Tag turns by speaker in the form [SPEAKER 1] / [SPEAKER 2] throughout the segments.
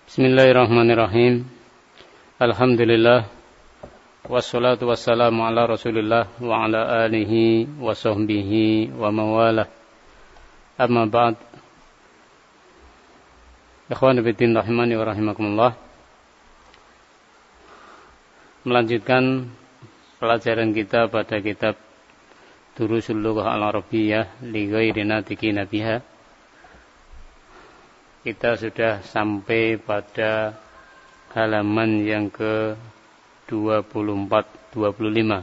[SPEAKER 1] Bismillahirrahmanirrahim. Alhamdulillah. Wassalatu wassalamu ala Rasulillah wa ala alihi wa sahbihi wa mawalah. Amma ba'd. Ikhwan fillah rahimani wa rahimakumullah. Melanjutkan pelajaran kita pada kitab Durusul Lughah Al-Arabiyyah li ghairi natiqina biha. Kita sudah sampai pada halaman yang ke-24-25.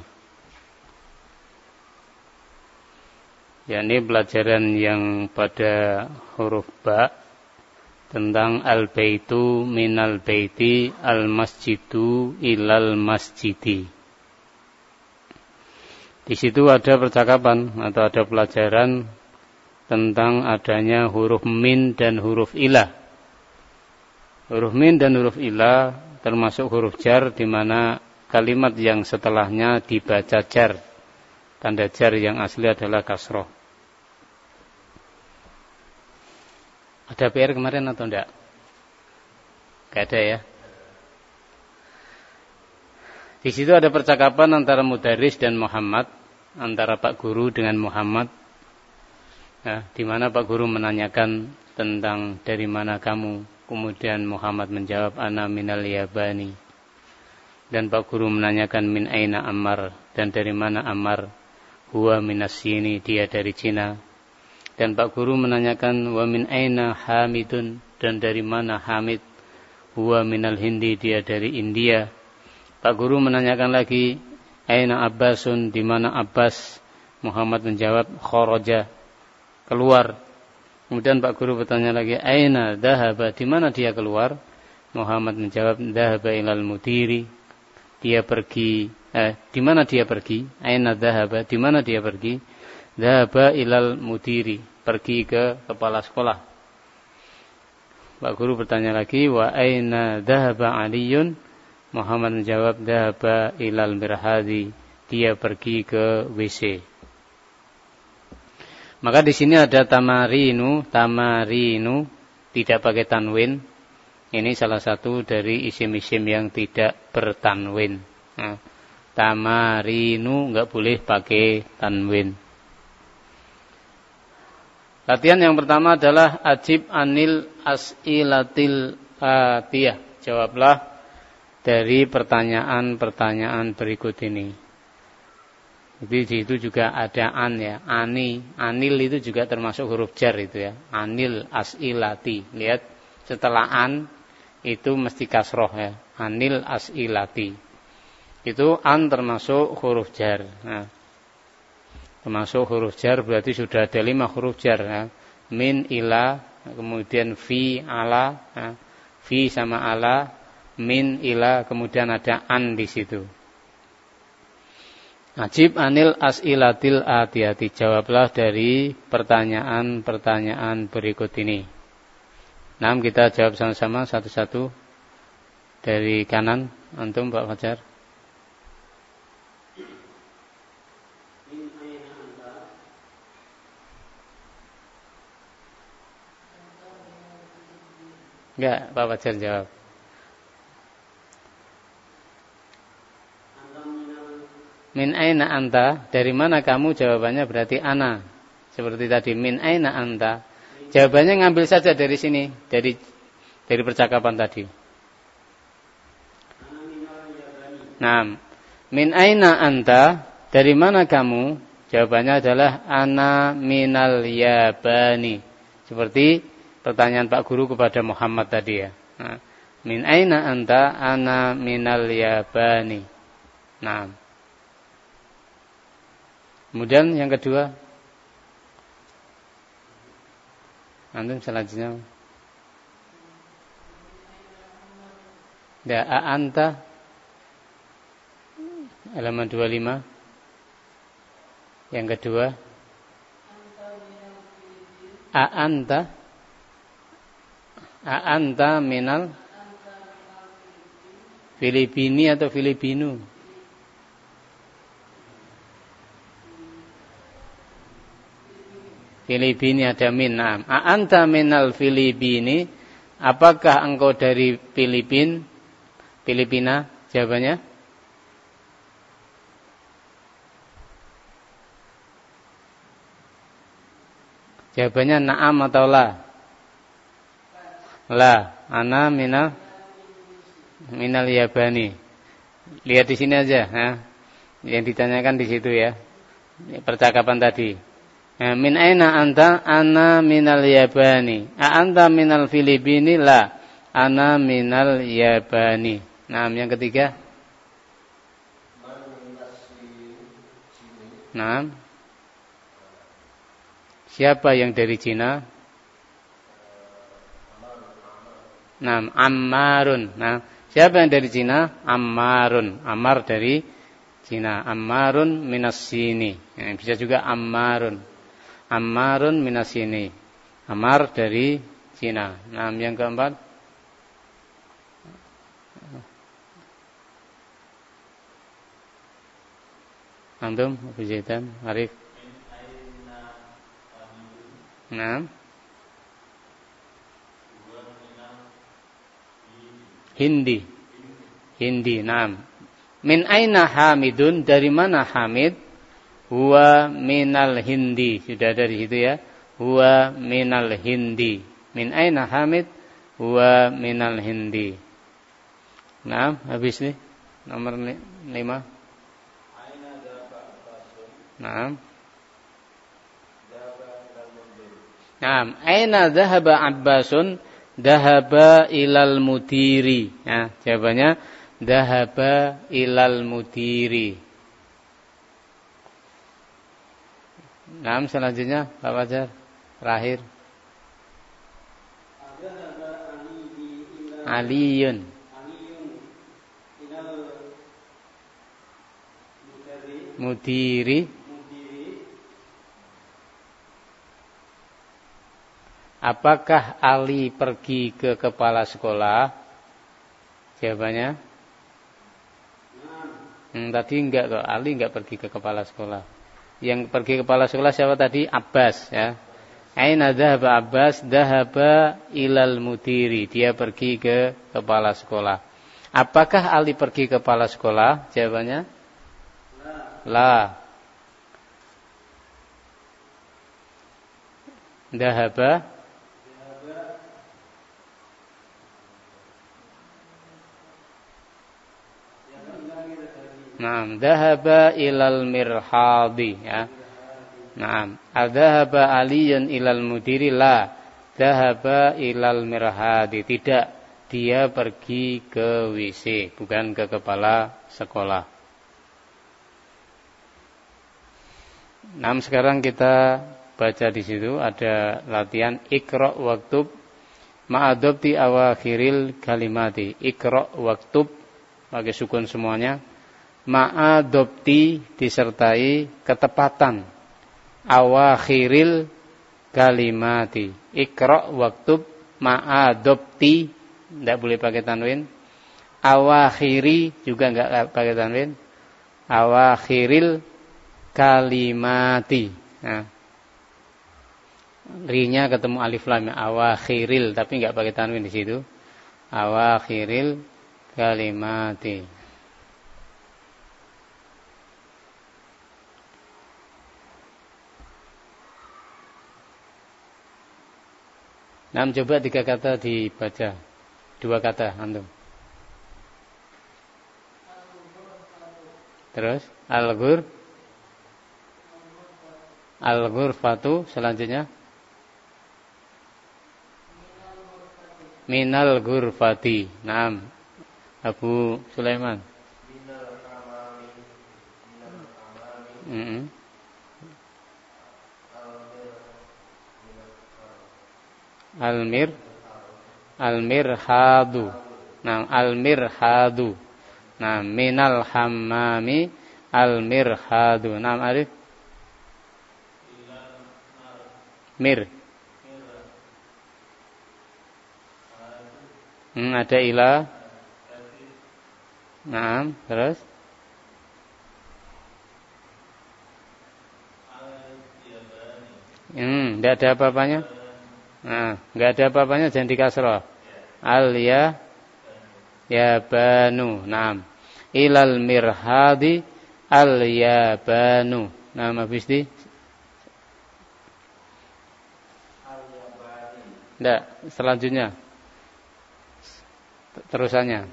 [SPEAKER 1] Yakni pelajaran yang pada huruf ba tentang al-baitu minal baiti al-masjidu ilal masjidi. Di situ ada percakapan atau ada pelajaran tentang adanya huruf min dan huruf ilah. Huruf min dan huruf ilah termasuk huruf jar di mana kalimat yang setelahnya dibaca jar. Tanda jar yang asli adalah kasroh. Ada PR kemarin atau enggak? Enggak ada ya. Di situ ada percakapan antara Mudaris dan Muhammad, antara Pak Guru dengan Muhammad. Ya, di mana Pak Guru menanyakan tentang dari mana kamu, kemudian Muhammad menjawab ana minal Yabani. Dan Pak Guru menanyakan min aina Ammar, dan dari mana Ammar? Huwa minas sini, dia dari Cina. Dan Pak Guru menanyakan wa min aina Hamidun, dan dari mana Hamid? Huwa minal Hindi, dia dari India. Pak Guru menanyakan lagi aina Abbasun, di mana Abbas? Muhammad menjawab kharaja, keluar. Kemudian Pak Guru bertanya lagi, aina dhahaba, di mana dia keluar? Muhammad menjawab, dhahaba ilal mudiri, dia pergi. Di mana dia pergi? Aina dhahaba, di mana dia pergi? Dhahaba ilal mudiri, pergi ke kepala sekolah. Pak Guru bertanya lagi, wa aina dhahaba Aliyun? Muhammad menjawab, dhahaba ilal mirhadi, dia pergi ke WC. Maka di sini ada tamarinu tidak pakai tanwin. Ini salah satu dari isim-isim yang tidak bertanwin. Nah, tamarinu enggak boleh pakai tanwin. Latihan yang pertama adalah ajib anil as'ilatil atiyah. Jawablah dari pertanyaan-pertanyaan berikut ini. Jadi di situ juga ada an ya, anil itu juga termasuk huruf jar itu ya, anil as'ilati. Lihat setelah an itu mesti kasroh ya, anil as'ilati. Itu an termasuk huruf jar. Nah, termasuk huruf jar berarti sudah ada 5 huruf jar ya. Min, ila, kemudian fi, ala, ya. Fi sama ala, min, ila, kemudian ada an di situ. Ajib anil as'ilatil atiyati. Jawablah dari pertanyaan-pertanyaan berikut ini. Nah, kita jawab sama-sama satu-satu. Dari kanan, antum Pak Fajar. Enggak, Pak Fajar jawab. Min aina anta, dari mana kamu? Jawabannya berarti ana. Seperti tadi, min aina anta. Jawabannya ngambil saja dari sini, dari percakapan tadi. Nah, min aina anta, dari mana kamu? Jawabannya adalah ana minal Yabani. Seperti pertanyaan Pak Guru kepada Muhammad tadi ya. Nah, min aina anta, ana minal Yabani. Nah, kemudian yang kedua, antum selanjutnya. Anta, halaman 25. Yang kedua, anta minal Filipini atau Filipinu? Filipini ada min. Anta minal Filipini, Apakah engkau dari Filipina? Jawabannya na'am atau la? La. Ana minal Yabani. Lihat di sini aja, ya. Yang ditanyakan di situ ya. Percakapan tadi. Min aina anta? Ana minal Yabani. A anta minal Filipini? La. Ana minal Yabani. Nah, yang ketiga. Nah. Siapa yang dari Cina? Nah, Ammarun. Nah, siapa yang dari Cina? Ammarun. Ammar dari Cina. Ammarun minas sini. Nah, bisa juga Ammarun. Ammarun minas sini. Ammar dari Cina. Nah, yang keempat. Antum, Abu Zaidan, Arif. Nah. Hindi. Naam. Min aina Hamidun? Dari mana Hamid? Huwa minal Hindi. Sudah dari situ ya. Huwa minal Hindi. Min aina Hamid? Huwa minal Hindi. Naam, habis nih. Nomor 5. Naam. Naam, aina dhahaba Abbasun? Dhahaba ilal mudiri. Nah, jawabannya dhahaba ilal mudiri. Nah, selanjutnya Pak Fajar, terakhir. Aliyun ilal mudiri. Apakah Ali pergi ke kepala sekolah? Jawabannya? Tadi enggak kok. Ali enggak pergi ke kepala sekolah. Yang pergi ke kepala sekolah siapa tadi? Abbas ya. Aina dhahaba Abbas? Dhahaba ilal mudiri. Dia pergi ke kepala sekolah. Apakah Ali pergi ke kepala sekolah? Jawabannya? La. Dhahaba Naam, dhahaba ilal mirhadi ya. Naam, adhahaba Aliyun ilal mudiri? La. Dhahaba ilal mirhadi. Tidak, dia pergi ke WC, bukan ke kepala sekolah. Naam, sekarang kita baca di situ ada latihan Iqra waktub ma'adobti awakhiril kalimati. Iqra waktub pakai sukun semuanya. Ma'adobti disertai ketepatan awakhiril kalimati. Iqra waktub ma'adobti, tidak boleh pakai tanwin. Awakhiri juga enggak pakai tanwin. Awakhiril kalimati. Nah, ri-nya ketemu alif lam, awakhiril, tapi enggak pakai tanwin di situ. Awakhiril kalimati. Nah, coba 3 kata dibaca. 2 kata antum. Terus al-ghurfatu, selanjutnya minal ghurfati. Naam, Abu Sulaiman. Al-mirhadu. Nah, al-mirhadu. Nah, minal hammami al-mirhadu. Nah, Arif. Mir. Ada ila. Nah, terus. Tidak ada apa-apanya. Nah, enggak ada apa-apanya, jangan dikasroh. Al-yabanu. Naam. Ilal mirhadi al-yabanu. Naam, habis di Tidak, selanjutnya. Terusannya.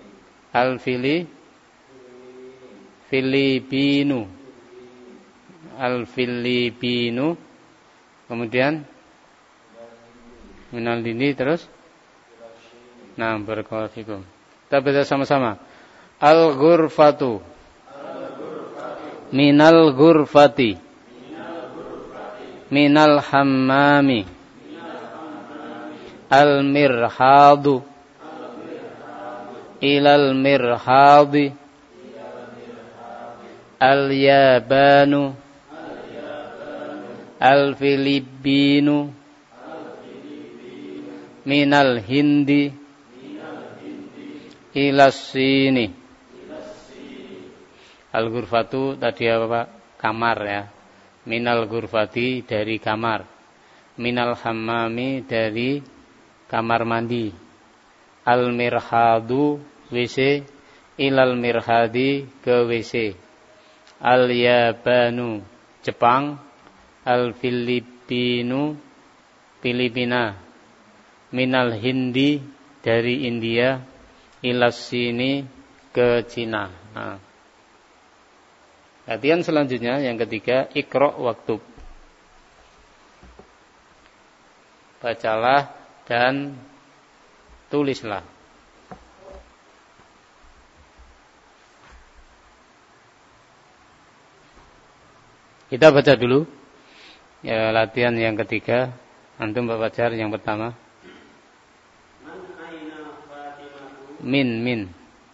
[SPEAKER 1] Filipinu. Al-Filipinu. Kemudian minal dini terus. Nah, barakallahu fikum. Kita baca sama-sama. Al-ghurfatu. Minal ghurfati. Minal hammami. Al-mirhadu. Ilal mirhadi. Al-yabanu. Al-filipinu. Minal hindi. Ilas sini. Al-ghurfatu tadi apa Pak? Kamar ya. Minal ghurfati dari kamar. Minal hammami dari kamar mandi. Al-mirhadu WC. Ilal mirhadi ke WC. Al-yabanu Jepang. Al-filipinu Filipina. Minal hindi dari India. Ilas sini ke Cina. Nah. Latihan selanjutnya yang ketiga, Iqra' waktub. Bacalah dan tulislah. Kita baca dulu ya, latihan yang ketiga. Antum Pak Fajar yang pertama. Min aina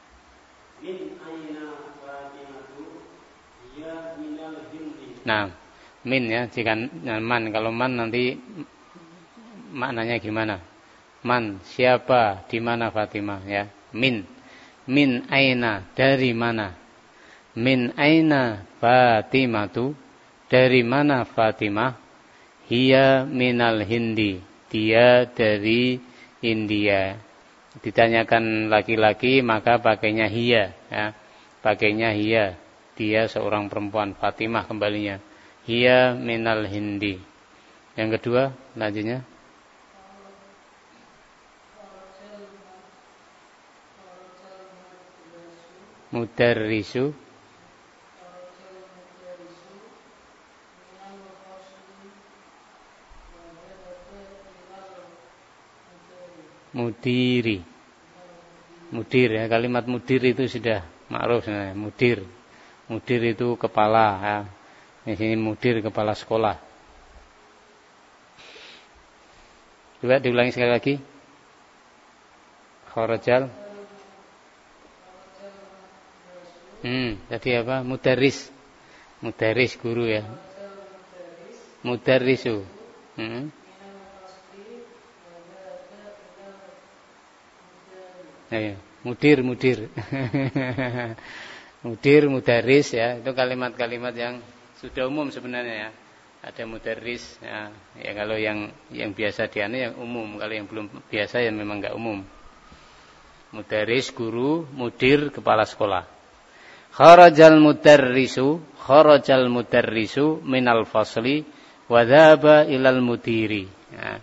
[SPEAKER 1] Fatimatu hiya minal hindi. Nah, min ya, jika man, kalau man nanti maknanya gimana? Man, siapa, di mana Fatimah ya? Min aina, dari mana? Min aina Fatimatu, dari mana Fatimah? Hiya minal hindi, dia dari India. Ditanyakan laki-laki maka pakainya hiya ya. Pakainya hiya, dia seorang perempuan. Fatimah kembalinya hiya minal hindi. Yang kedua lanjutnya mudarrisu mudir ya, kalimat mudir itu sudah ma'ruf ya. Mudir itu kepala ya. Di sini mudir kepala sekolah. Coba diulangi sekali lagi. Kharajal. Tadi apa? Mudarris guru ya. Mudarrisu. Ya, mudir. Mudarris ya, itu kalimat-kalimat yang sudah umum sebenarnya ya. Ada mudarris ya, kalau yang biasa dianu yang umum, kalau yang belum biasa ya memang enggak umum. Mudarris guru, mudir kepala sekolah. Kharajal mudarrisu minal fasli wa dhaba ilal mudiri. Ya.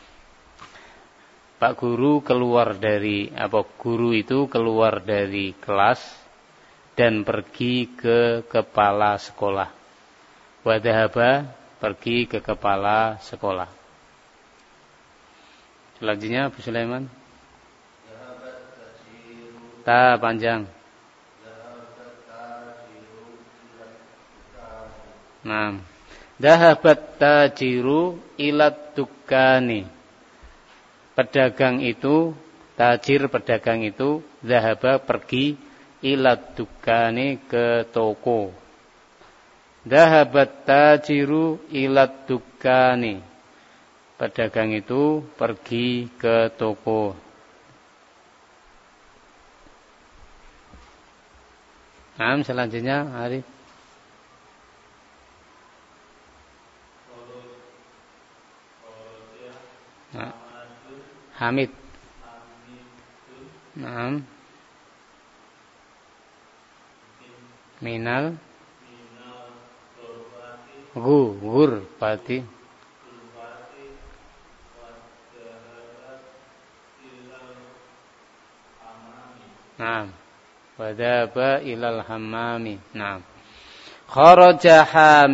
[SPEAKER 1] Pak guru guru itu keluar dari kelas dan pergi ke kepala sekolah. Wadhaba pergi ke kepala sekolah. Selanjutnya Abu Sulaiman. Ta panjang. Nah, dhahabat tajiru ilat dukani. Pedagang itu dhahaba pergi ilat dukani ke toko. Dhahabat tajiru ilat dukani. Pedagang itu pergi ke toko. Nah, selanjutnya Arif. Hamid. Naam. Minal ghurfati. Naam. Wadaba ilal hammami. Naam. Kharaja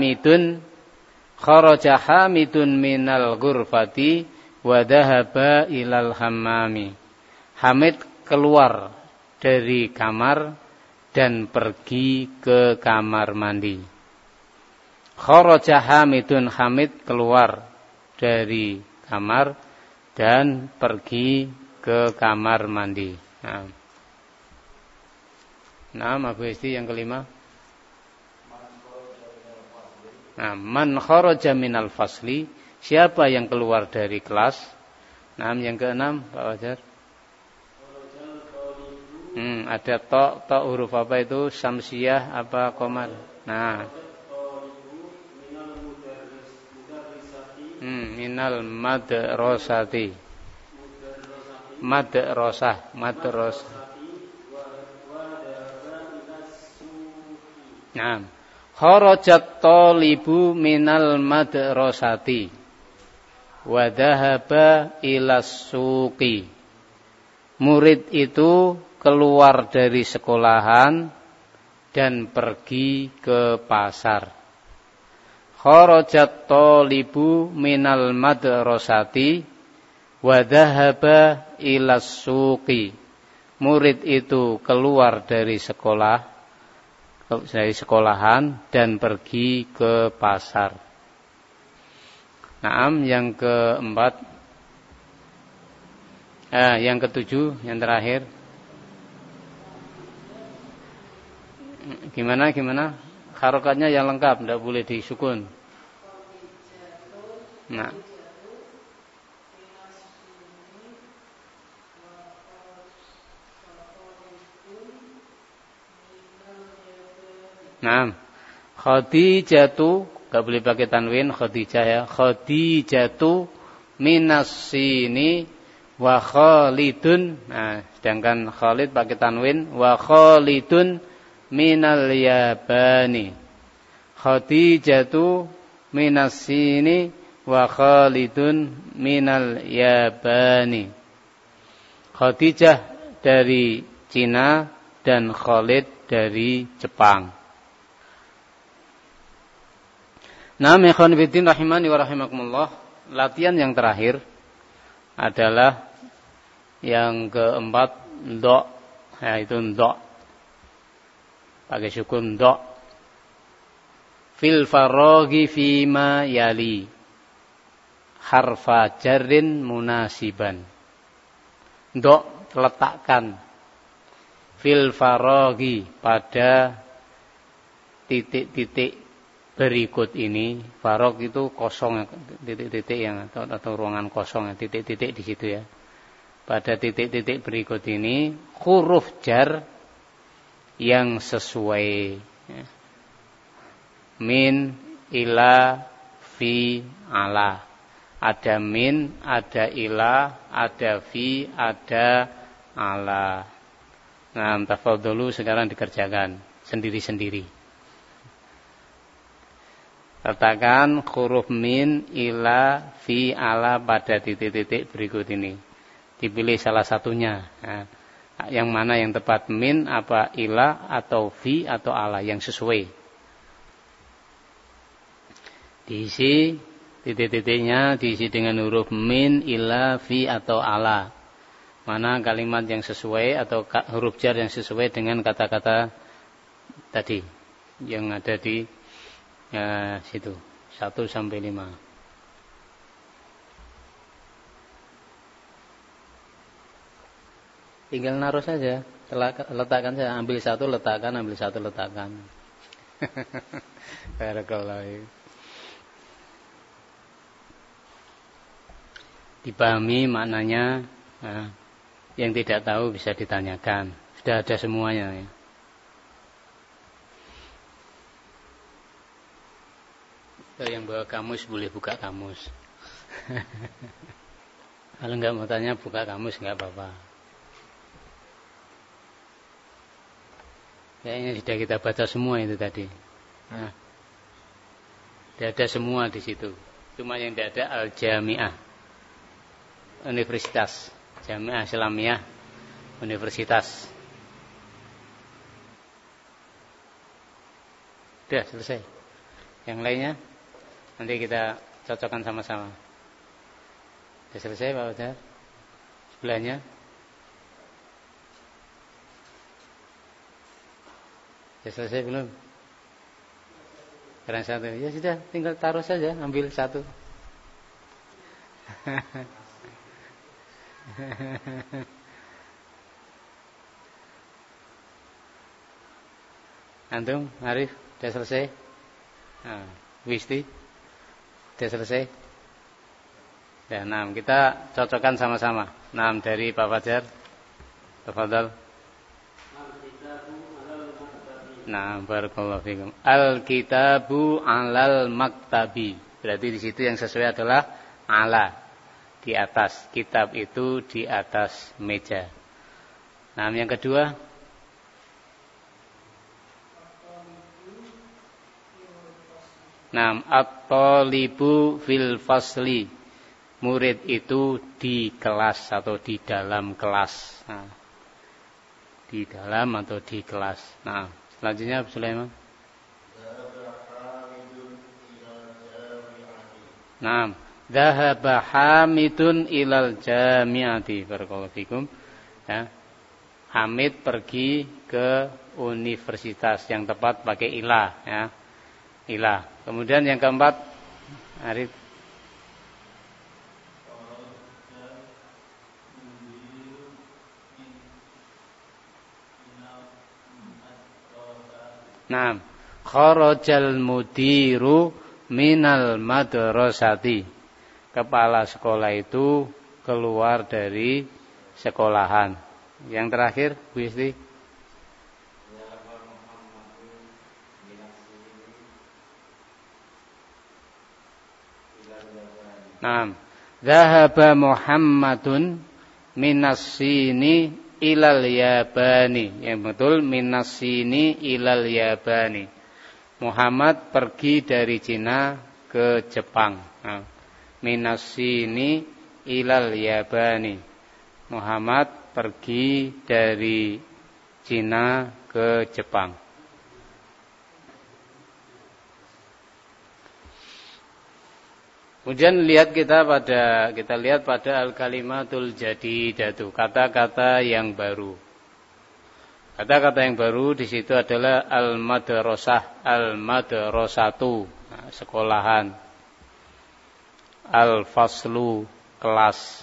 [SPEAKER 1] Hamidun minal ghurfati wa dhahaba ilal hammami. Hamid keluar dari kamar dan pergi ke kamar mandi. Kharaja Hamidun, Hamid keluar dari kamar dan pergi ke kamar mandi. Nah, Abu Isti yang kelima. Nah, man kharaja minal fasli, siapa yang keluar dari kelas? Nah, yang keenam, Pak Wajar. Ada to huruf apa itu? Samsiyah apa qamar? Nah. Minal madrasati. Madrasah. Nah. Kharajat talibu minal madrasati wa dhahaba ilas suqi. Murid itu keluar dari sekolahan dan pergi ke pasar. Kharajat talibu minal madrasati wa dhahaba ilas suqi. Murid itu keluar dari sekolahan dan pergi ke pasar. Naam, yang keempat. Yang ketujuh, yang terakhir. Gimana? Harokatnya yang lengkap, tidak boleh disukun. Nah. Nah, Khadijatu, enggak boleh pakai tanwin, Khadijah ya. Khadijatu minas sini wa Khalidun. Nah, sedangkan Khalid pakai tanwin, wa Khalidun minal yabani. Khadijatu minas sini wa Khalidun minal yabani. Khadijah dari Cina dan Khalid dari Jepang. Nah, ikhwan fillah rahimani wa rahimakumullah. Latihan yang terakhir adalah yang keempat, do. Yaitu do. Pakai sukun do. Fil faraghi fima yali. Harfa jarrin munasiban. Do, letakkan. Fil faraghi, pada titik-titik berikut ini. Faragh itu kosong, titik-titik yang atau ruangan kosong, titik-titik di situ ya. Pada titik-titik berikut ini huruf jar yang sesuai. Min, ila, fi, ala. Ada min, ada ila, ada fi, ada ala. Nah, tafadholu sekarang dikerjakan sendiri-sendiri. Letakkan huruf min, ila, fi, ala pada titik-titik berikut ini. Dipilih salah satunya. Nah, yang mana yang tepat, min, apa ila, atau fi, atau ala, yang sesuai. Diisi titik-titiknya, diisi dengan huruf min, ila, fi, atau ala. Mana kalimat yang sesuai atau huruf jar yang sesuai dengan kata-kata tadi yang ada di situ 1 sampai 5. Tinggal naruh saja, letakkan saja, ambil satu letakkan, ambil satu letakkan. Barakallahu. Dipahami maknanya. Yang tidak tahu bisa ditanyakan. Sudah ada semuanya ya. Yang bawa kamus boleh buka kamus. Kalau enggak mau tanya buka kamus enggak apa-apa. Kayaknya sudah kita baca semua itu tadi. Nah, tidak ada semua di situ. Cuma yang tidak ada Al-Jami'ah, Universitas. Jami'ah Islamiyah, Universitas. Sudah selesai. Yang lainnya nanti kita cocokkan sama-sama. Sudah selesai Pak Ustaz? Sebelahnya. Sudah selesai belum? Kurang satu. Ya sudah, tinggal taruh saja, ambil satu. Antum, Arif, sudah selesai? Nah, Wisti, sudah selesai? Ya, nah, kita cocokkan sama-sama. Nah, dari Pak Fajar, tafadhal. Nah, barakallahu fikum. Al-kitabu 'alal maktabi. Berarti di situ yang sesuai adalah ala, di atas. Kitab itu di atas meja. Nah, yang kedua, nah, at-talibu fil fasli. Murid itu di kelas atau di dalam kelas. Nah, di dalam atau di kelas. Nah, selanjutnya Sulaiman. Nah, dhahaba Hamidun ilal jami'ati. Barakallahu fikum. Ya. Hamid pergi ke universitas, yang tepat pakai ilah, ya. Ilah. Kemudian yang keempat, Arif. Nah, kharajal mudiru minal madrasati. Kepala sekolah itu keluar dari sekolahan. Yang terakhir, Bu Isti. Nah, dhahaba Muhammadun minas-sini ilal Yabani. Yang betul, minas-sini ilal Yabani. Muhammad pergi dari Cina ke Jepang. Nah, minas-sini ilal Yabani. Muhammad pergi dari Cina ke Jepang. Kemudian kita lihat pada al-kalimatul jadidatu, kata-kata yang baru. Kata-kata yang baru di situ adalah al-madrasah, al-madrasatu, nah, sekolahan. Al-faslu, kelas.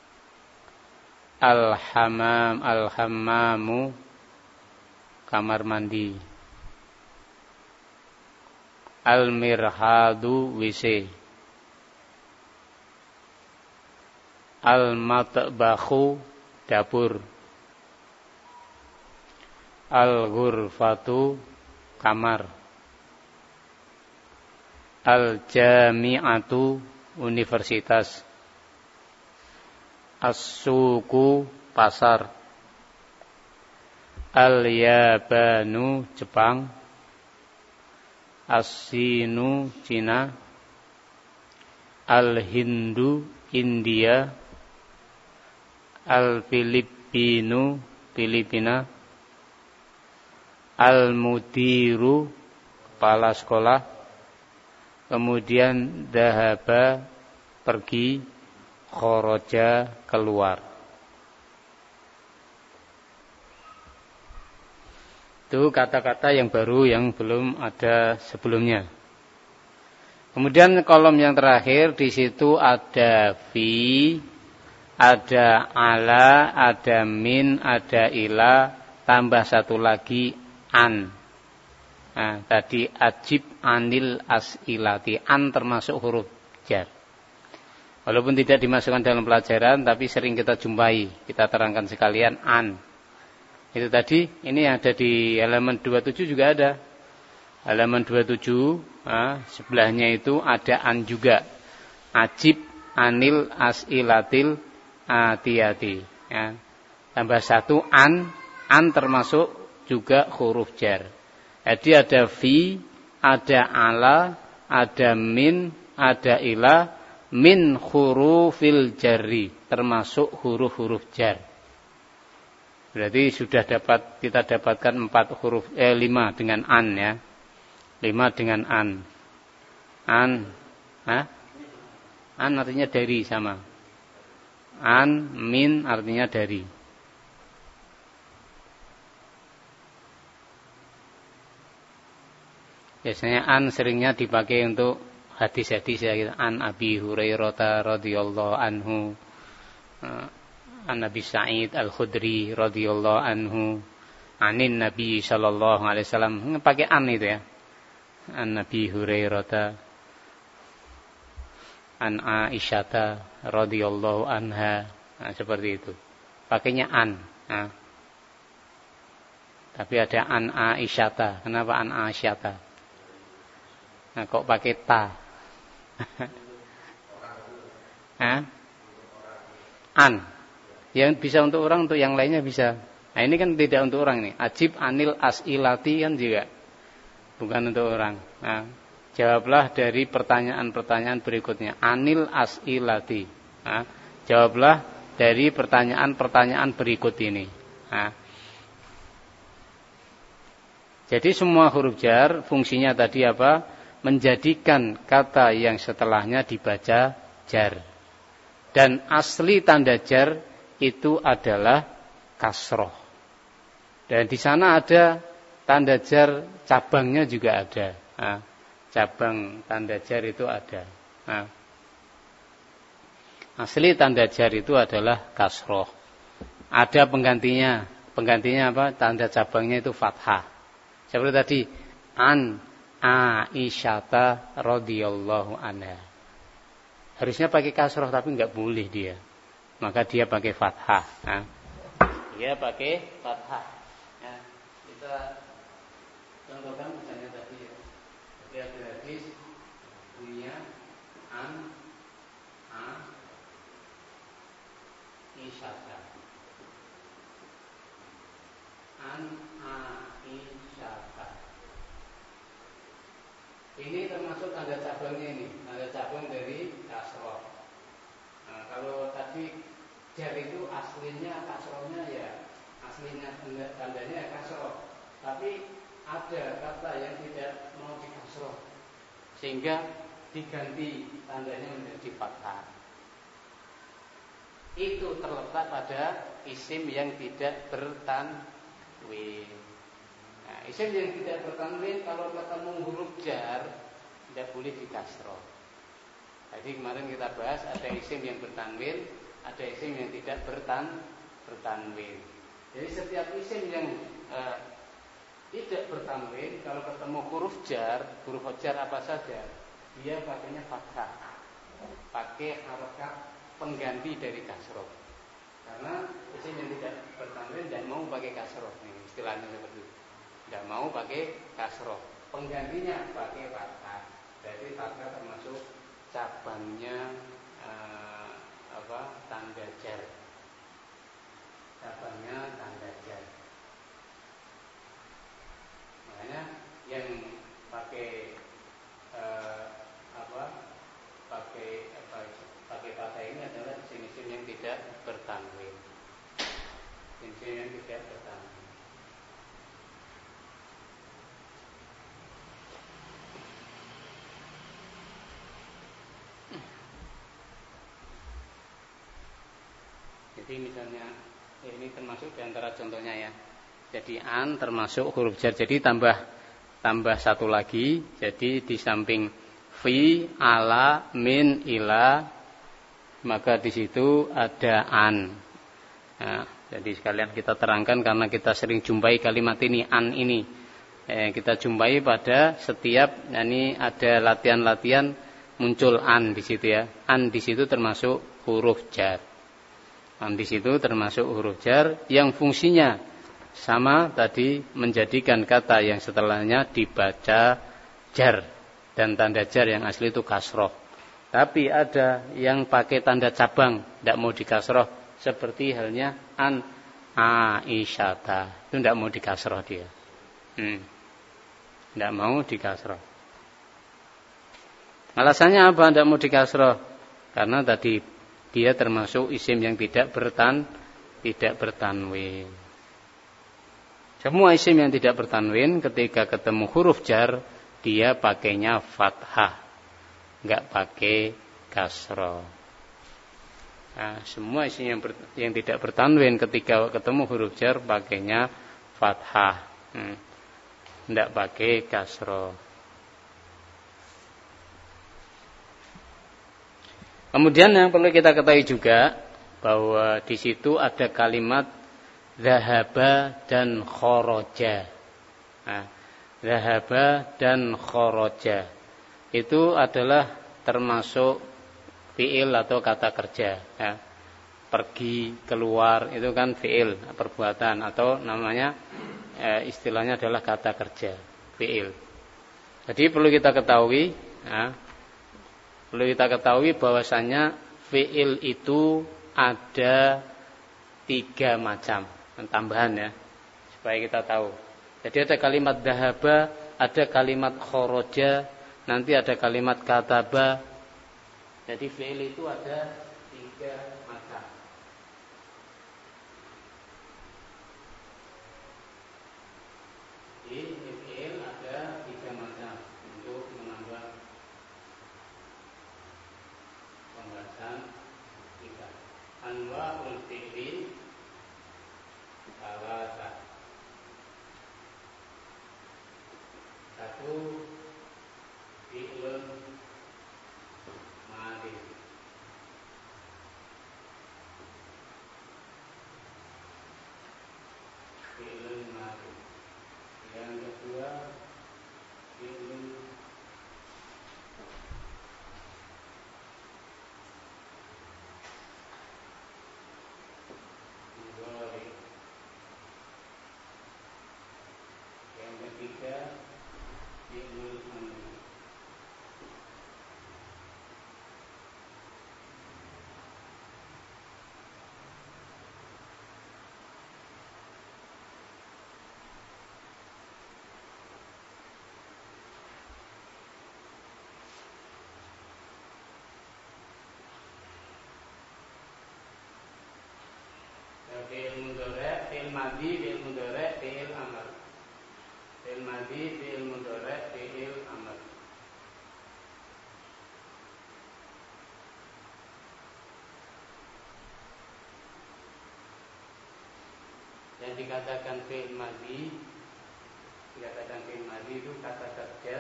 [SPEAKER 1] Al-hammam, al-hammamu, kamar mandi. Al-mirhadu, WC. Al-matbakhu, dapur. Al-ghurfatu, kamar. Al-jami'atu, universitas. As-suku, pasar. Al-yabanu, Jepang. As-sinu, Cina. Al-hindu, India. Al-Filipinu, Filipina. Al-mudiru, kepala sekolah. Kemudian dhahaba, pergi. Kharaja, keluar. Itu kata-kata yang baru yang belum ada sebelumnya. Kemudian kolom yang terakhir di situ ada fi, ada ala, ada min, ada ila, tambah satu lagi an. Nah, tadi ajib anil as'ilati, an termasuk huruf jar. Walaupun tidak dimasukkan dalam pelajaran, tapi sering kita jumpai, kita terangkan sekalian an. Itu tadi, ini yang ada di halaman 27 juga ada. Halaman 27, nah, sebelahnya itu ada an juga. Ajib anil as'ilatil atiyati. Ya. Tambah satu an termasuk juga huruf jar. Jadi ada fi, ada ala, ada min, ada ila, min hurufil jarri, termasuk huruf-huruf jar. Berarti sudah kita dapatkan 5 dengan an ya. 5 dengan an. An, an artinya dari sama. An, min artinya dari. Biasanya an seringnya dipakai untuk hadis-hadis ya, gitu. An Abi Hurairah radhiyallahu anhu, an Nabi Sa'id Al-Khudri radhiyallahu anhu, anin Nabi sallallahu alaihi wasallam. Pakai an itu ya. An Nabi Hurairah, an Aisyah radhiyallahu anha. Nah, seperti itu. Pakainya an. Nah. Tapi ada an Aisyah. Kenapa an Aisyah? Nah, kok pakai ta? An. Yang bisa untuk orang, untuk yang lainnya bisa. Nah, ini kan tidak untuk orang nih. Ajib anil as'ilati kan juga bukan untuk orang. Nah, jawablah dari pertanyaan-pertanyaan berikutnya. Anil as'ilati. Nah, jawablah dari pertanyaan-pertanyaan berikut ini. Nah, jadi semua huruf jar fungsinya tadi apa? Menjadikan kata yang setelahnya dibaca jar. Dan asli tanda jar itu adalah kasroh. Dan di sana ada tanda jar, cabangnya juga ada. Nah, cabang tanda jar itu ada. Nah, asli tanda jar itu adalah kasroh. Ada penggantinya. Penggantinya apa? Tanda cabangnya itu fathah. Seperti tadi, an Aisyata radhiyallahu anha. Harusnya pakai kasroh tapi enggak boleh dia. Maka dia pakai fathah. Nah, dia pakai fathah. Nah, kita contohkan misalnya tadi ya. Jadi ada hadis bunyinya an Aisyata. An Aisyata. Ini termasuk tanda cabangnya ini, tanda cabang dari kasroh. Nah, kalau tadi jar itu aslinya kasrohnya ya, aslinya tandanya kasroh. Tapi ada kata yang tidak mau dikasroh, sehingga diganti tandanya menjadi fathah. Itu terletak pada isim yang tidak bertanwin. Nah, isim yang tidak bertanwin kalau ketemu huruf jar tidak boleh dikasroh. Jadi kemarin kita bahas ada isim yang bertanwin, ada isim yang tidak bertanwin. Jadi setiap isim yang tidak bertanwin kalau ketemu huruf jar apa saja, dia pakainya fathah, pakai harokat pengganti dari kasroh. Karena isim yang tidak bertanwin dan mau pakai kasroh, ini istilahnya seperti itu. Tidak mau pakai kasroh, penggantinya pakai fathah. Jadi fathah termasuk cabangnya tanda jar. Cabangnya tanda jar. Makanya yang pakai pakai fathah ini adalah isim-isim yang tidak bertanwin. Isim yang tidak bertanwin. Jadi misalnya ini termasuk diantara contohnya ya. Jadi an termasuk huruf jar. Jadi tambah satu lagi. Jadi di samping fi, ala, min, ila, maka di situ ada an. Nah, jadi sekalian kita terangkan karena kita sering jumpai kalimat ini, an ini. Kita jumpai pada setiap ini ada latihan-latihan muncul an di situ ya. An di situ termasuk huruf jar. Di situ termasuk huruf jar yang fungsinya sama tadi, menjadikan kata yang setelahnya dibaca jar, dan tanda jar yang asli itu kasroh. Tapi ada yang pakai tanda cabang, tidak mau dikasroh, seperti halnya an Aisyata. Itu tidak mau dikasroh dia. Tidak mau dikasroh. Alasannya apa tidak mau dikasroh? Karena tadi dia termasuk isim yang tidak bertanwin. Semua isim yang tidak bertanwin ketika ketemu huruf jar dia pakainya fathah, enggak pakai kasroh. Nah, semua isim yang tidak bertanwin ketika ketemu huruf jar pakainya fathah, enggak pakai kasroh. Kemudian yang perlu kita ketahui juga bahwa di situ ada kalimat zahaba dan kharaja. Nah, zahaba dan kharaja itu adalah termasuk fiil atau kata kerja. Ya. Pergi, keluar itu kan fiil, perbuatan atau namanya istilahnya adalah kata kerja, fiil. Jadi perlu kita ketahui, bahwasanya fiil itu ada 3 macam. Tambahan ya, supaya kita tahu. Jadi ada kalimat dhahaba, ada kalimat kharaja, nanti ada kalimat kataba. Jadi fi'il itu ada 3 macam. Jadi fi'il ada 3 macam untuk menambah pembahasan kita. Anwa'ul fi'li salasa. 1 fi'lun madhi. Fi'lun madhi. Yang kedua fi'lun mudhari. Yang ketiga fi'lul amri. Fi'il mudhari, fi'il madhi, fi'il mudhari, fi'il amr. Fi'il madhi, fi'il mudhari, fi'il amr. Yang dikatakan fi'il madhi, itu kata kerja.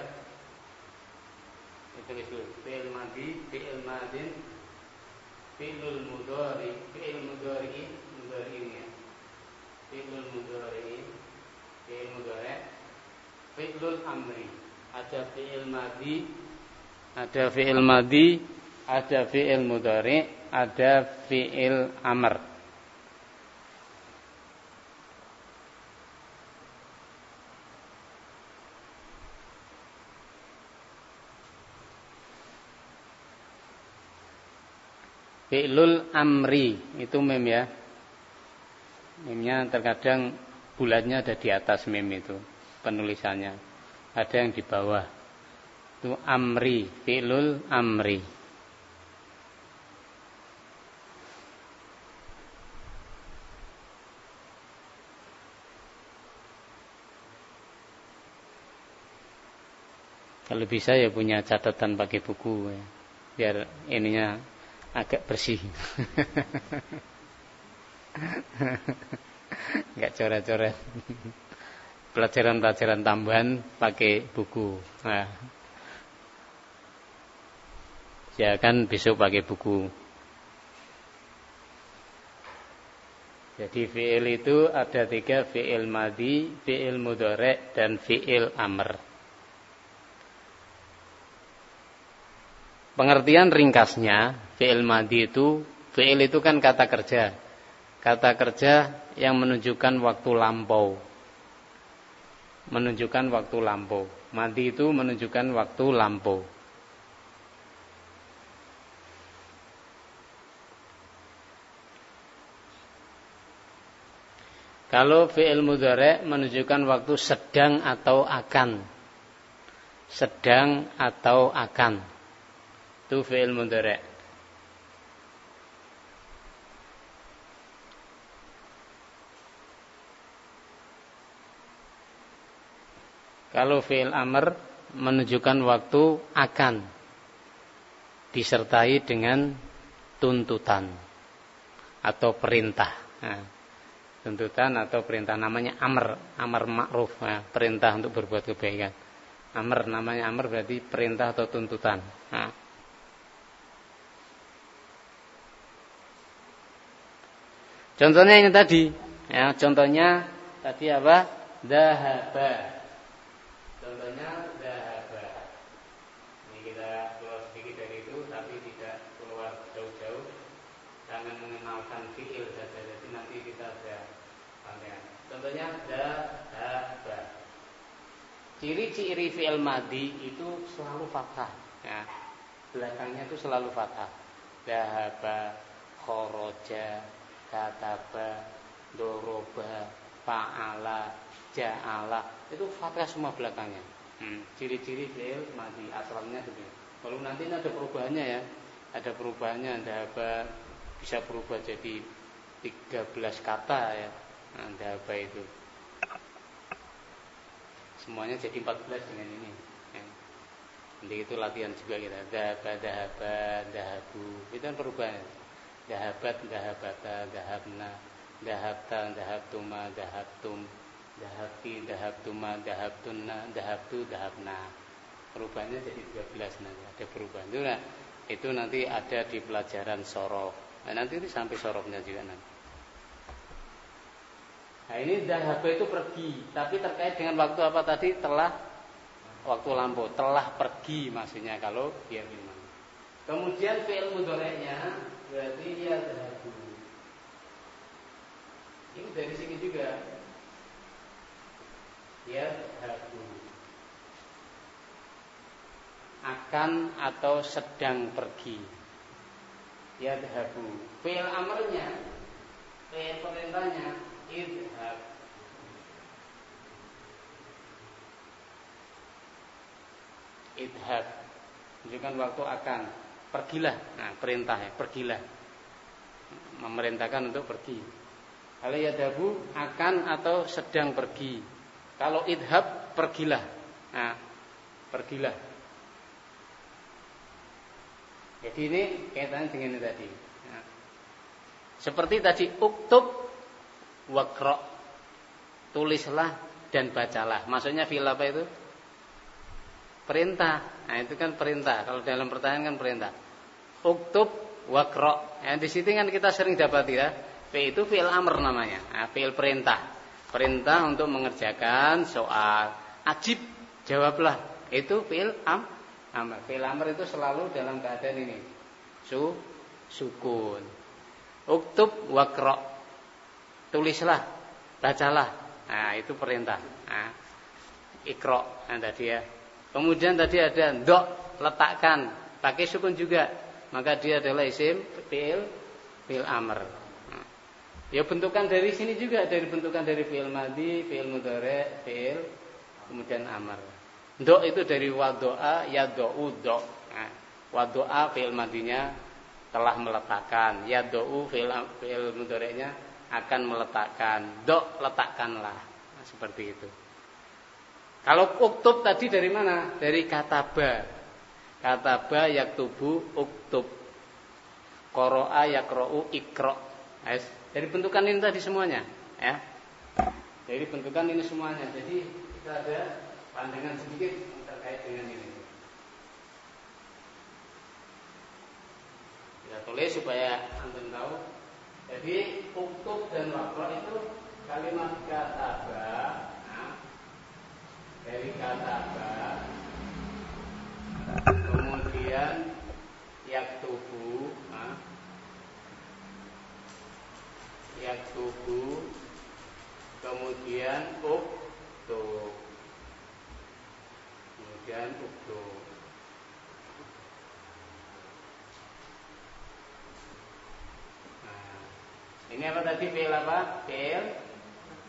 [SPEAKER 1] Itu fi'il madhi, fi'il madin, fi'lul mudhari, fi'il mudhari ini ya. Fi'lul mudhari, fi'il mudhari, fi'lul amri. Ada fi'il madhi, ada fi'il madhi, ada fi'il mudhari, ada fi'il amr. Fi'lul amri itu mem ya. Memnya terkadang bulatnya ada di atas mem itu penulisannya. Ada yang di bawah. Itu amri, fi'lul amri. Kalau bisa ya punya catatan pakai buku ya. Biar ininya agak bersih. Enggak coret-coret. Pelajaran-pelajaran tambahan pakai buku. Nah. Ya kan besok pakai buku. Jadi fi'il itu ada 3, fi'il madhi, fi'il mudhari, dan fi'il amr. Pengertian ringkasnya, fi'il madhi itu, fi'il itu kan kata kerja. Kata kerja yang menunjukkan waktu lampau. Menunjukkan waktu lampau. Madhi itu menunjukkan waktu lampau. Kalau fi'il mudhari' menunjukkan waktu sedang atau akan. Sedang atau akan. Itu fi'il mudhari'. Kalau fi'il amr menunjukkan waktu akan. Disertai dengan tuntutan atau perintah. Nah, tuntutan atau perintah namanya amr ma'ruf, nah, perintah untuk berbuat kebaikan. Namanya amr berarti perintah atau tuntutan. Nah. Contohnya ini tadi, ya, contohnya tadi apa? Dhahaba. Contohnya dhahaba. Ini kita keluar sedikit dari itu, tapi tidak keluar jauh-jauh. Jangan mengenalkan fi'il saja, jadi nanti kita ada pandangan. Contohnya dhahaba. Ciri-ciri fi'il madhi itu selalu fathah. Ya. Belakangnya itu selalu fathah. Dhahaba, kharaja, kataba, doroba, fa'ala, ja'ala. Itu fathah semua belakangnya. Ciri-ciri fi'il madhi asalnya itu. Kalau nanti ada perubahannya ya. Ada perubahannya, dhahaba bisa berubah jadi 13 kata ya. Dhahaba itu. Semuanya jadi 14 dengan ini. Ya. Nanti itu latihan juga kita. Dhahaba, dhahabu. Itu kan perubahan. Dhahabat, dhahabata, dhahabna, dhahabta, dhahabtuma, dhahabtum, dhahabti, dhahabtuma, dhahabtunna, dhahabtu, dhahabna. Perubahannya jadi 12 nanti. Ada perubahan. Itu nanti ada di pelajaran sorof. Nah, nanti itu sampai sorofnya juga nanti. Nah ini dhahaba itu pergi, tapi terkait dengan waktu apa tadi? Waktu lampau, telah pergi maksudnya kalau dia bilang. Kemudian fi'il mudhari'nya berarti ya dhahabu. Ini dari sini juga. Ya dhahabu. Akan atau sedang pergi. Ya dhahabu. Fi'il amrnya, fi'il perintahnya idhab. Idhab menunjukkan waktu akan. Pergilah. Nah, perintah ya, pergilah. Memerintahkan untuk pergi. Kalau yadhabu akan atau sedang pergi. Kalau idhab pergilah. Nah, pergilah. Jadi ini kaitannya dengan ini tadi. Nah, seperti tadi uktub waqra, tulislah dan bacalah. Maksudnya fi'il apa itu? Perintah. Nah, itu kan perintah. Kalau dalam pertanyaan kan perintah. Uktub waqra. Di situ kan kita sering dapati ya. Fi'il itu fi'il amr namanya. Nah, fi'il perintah. Perintah untuk mengerjakan soal. Ajib, jawablah. Itu fi'il amr. Fi'il amr itu selalu dalam keadaan ini. Sukun. Uktub waqra. Tulislah, bacalah. Nah, itu perintah. Nah, ikra. Nah, tadi ya. Kemudian tadi ada ndok, letakkan, pakai sukun juga. Maka dia adalah isim fi'il amr. Nah, ya bentukan dari sini juga, dari bentukan dari fi'il madhi, fi'il mudhari', fi'il kemudian amr. Ndok itu dari wadoa, yadou, dok. Nah, wadoa fi'il madhinya telah meletakkan, yadou fi'il mudhari'nya akan meletakkan, dok letakkanlah. Nah, seperti itu. Kalau uktub tadi dari mana? Dari kataba. Kataba yaktubu uktub. Qara'a yaqra'u iqra'. Dari bentukan ini tadi semuanya, ya. Dari bentukan ini semuanya. Jadi kita ada pandangan sedikit terkait dengan ini. Kita tulis supaya antum tahu. Jadi uktub dan waqra' itu kalimat kataba. Dari kataba, kemudian yaktubu, kemudian uktub, Nah, ini apa tadi fi'il apa? Fi'il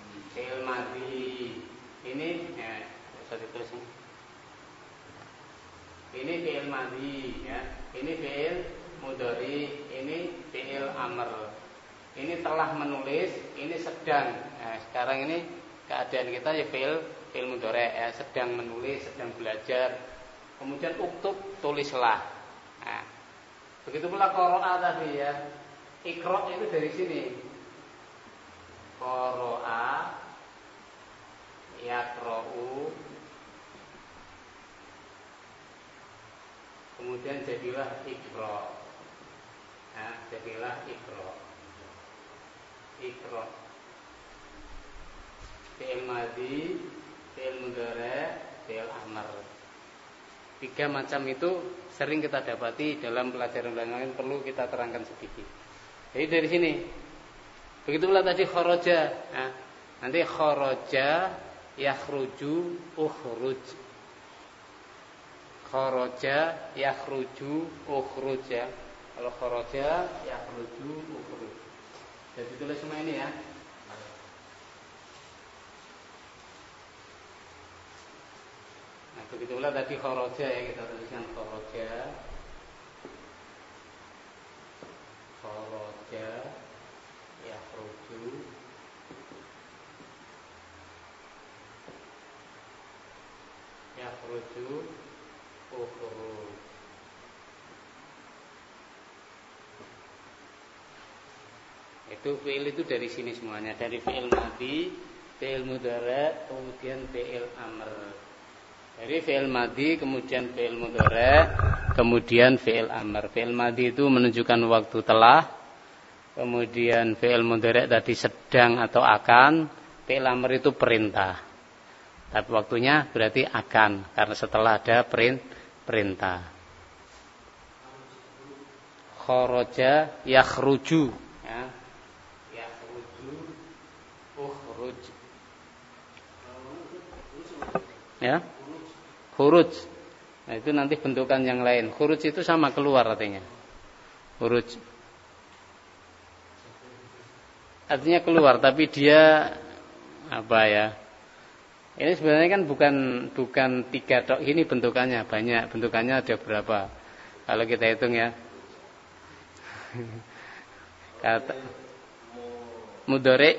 [SPEAKER 1] fi'il madhi ya. Ini fi'il mudhari, ini fi'il amr. Ini telah menulis, ini sedang. Nah, sekarang ini keadaan kita ya fi'il mudhari ya, sedang menulis, sedang belajar. Kemudian uktub, tulislah. Nah, begitu pula qara'a tadi ya. Iqra itu dari sini. Qara'a yaqra'u, kemudian jadilah iqra. Nah, jadilah iqra. Iqra. Fi'il madhi, fi'il mudhari', fi'il amr. 3 macam itu sering kita dapati dalam pelajaran lain, perlu kita terangkan sedikit. Jadi dari sini. Begitu pula tadi kharaja. Nah, nanti kharaja yakhruju ukhruj. Kharaja yakhruju ukhruj ya. Kalau kharaja yakhruju ukhruj. Jadi tulis semua ini ya. Nah, begitu pula tadi kharaja ya, kita tuliskan kharaja. Kharaja yakhruju yakhruju ukhruj. Itu fi'il itu dari sini semuanya, dari fi'il madhi, fi'il mudhari', kemudian fi'il amr. Dari fi'il madhi, kemudian fi'il mudhari', kemudian fi'il amr. Fi'il madhi itu menunjukkan waktu telah, kemudian fi'il mudhari' tadi sedang atau akan, fi'il amr itu perintah. Tapi waktunya berarti akan, karena setelah ada perintah. Kharaja yakhruju ya. Yakhruju ukhruj. Ya. Khuruj. Nah, itu nanti bentukan yang lain. Khuruj itu sama keluar artinya. Khuruj. Artinya keluar, tapi dia apa ya? Ini sebenarnya kan bukan 3 tok, ini bentukannya banyak. Bentukannya ada berapa? Kalau kita hitung ya. Kata mudhari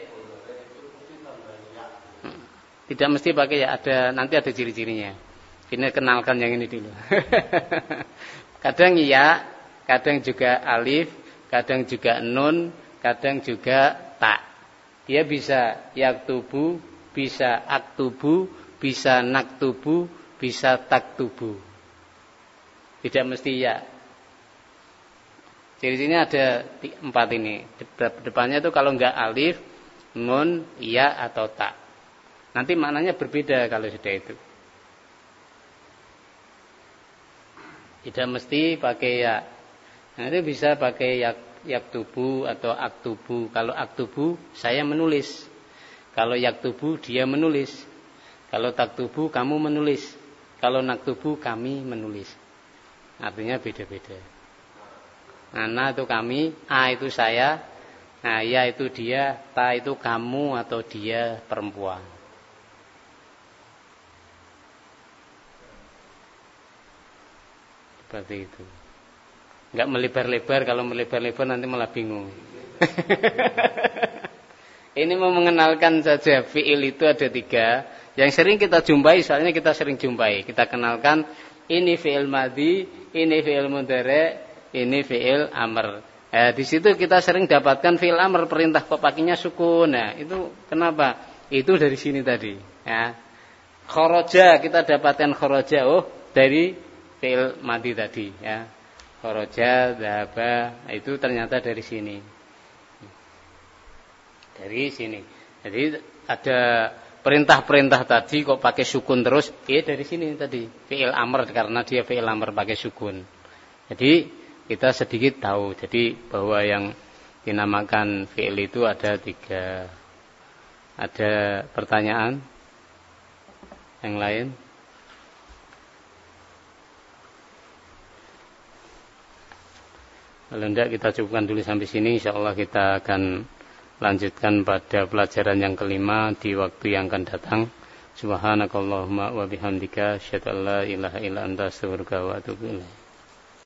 [SPEAKER 1] tidak mesti pakai ya, nanti ada ciri-cirinya. Ini kenalkan yang ini dulu. Kadang ya, kadang juga alif, kadang juga nun, kadang juga ta. Dia bisa yaktubu, bisa aktubu, bisa naktubu, bisa taktubu. Tidak mesti ya. Ciri-cirinya ada 4 ini. Depannya itu kalau enggak alif, nun, ya atau ta. Nanti maknanya berbeda kalau sudah itu. Tidak mesti pakai ya. Nanti bisa pakai yaktubu atau aktubu. Kalau aktubu saya menulis. Kalau yaktubu dia menulis. Kalau taktubu kamu menulis. Kalau naktubu kami menulis. Artinya beda-beda. Ana itu kami, a itu saya, nah ya itu dia, ta itu kamu atau dia perempuan. Seperti itu. Enggak melebar-lebar, kalau melebar-lebar nanti malah bingung. Ini mau mengenalkan saja, fi'il itu ada 3. Yang sering kita jumpai, soalnya kita sering jumpai. Kita kenalkan, ini fi'il madhi, ini fi'il mudhari', ini fi'il amr. Di situ kita sering dapatkan fi'il amr, perintah pakainya sukun. Nah, itu kenapa? Itu dari sini tadi. Ya. Kharaja, kita dapatkan kharaja, dari fi'il madhi tadi. Ya. Kharaja, dhahaba, itu ternyata dari sini. Dari sini. Jadi ada perintah-perintah tadi kok pakai sukun terus, dari sini tadi. Fi'il amr, karena dia fi'il amr pakai sukun. Jadi kita sedikit tahu. Jadi bahwa yang dinamakan fi'il itu ada 3. Ada pertanyaan yang lain? Kalau tidak kita cukupkan dulu sampai sini. InsyaAllah kita akan lanjutkan pada pelajaran yang kelima di waktu yang akan datang. Subhanakallahumma wa bihamdika asyhadu an la ilaha illa anta astaghfiruka wa atubu ilaik.